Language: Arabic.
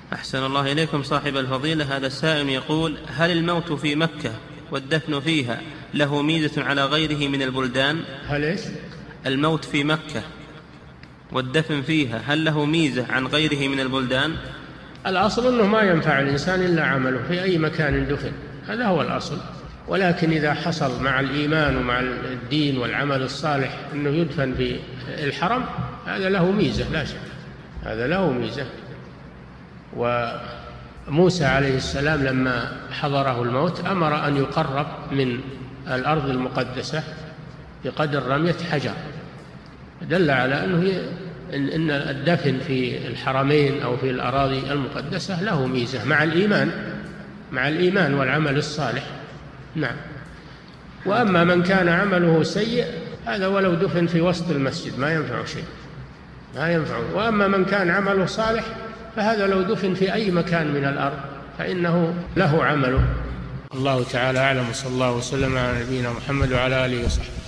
أحسن الله إليكم صاحب الفضيلة. هذا السائل يقول: هل الموت في مكة والدفن فيها له ميزة على غيره من البلدان؟ هل إيش؟ الموت في مكة والدفن فيها هل له ميزة عن غيره من البلدان؟ الأصل أنه ما ينفع الإنسان إلا عمله في أي مكان دفن، هذا هو الأصل. ولكن إذا حصل مع الإيمان ومع الدين والعمل الصالح أنه يدفن في الحرم، هذا له ميزة لا شك، هذا له ميزة. وموسى عليه السلام لما حضره الموت أمر أن يقرب من الأرض المقدسة بقدر رمية حجر، دل على أن الدفن في الحرمين أو في الأراضي المقدسة له ميزة مع الإيمان والعمل الصالح. نعم. وأما من كان عمله سيء هذا ولو دفن في وسط المسجد ما ينفع شيء، ما ينفع. وأما من كان عمله صالح فهذا لو دفن في أي مكان من الأرض فإنه له عمله. الله تعالى أعلم، صلى الله وسلم على نبينا محمد وعلى آله وصحبه.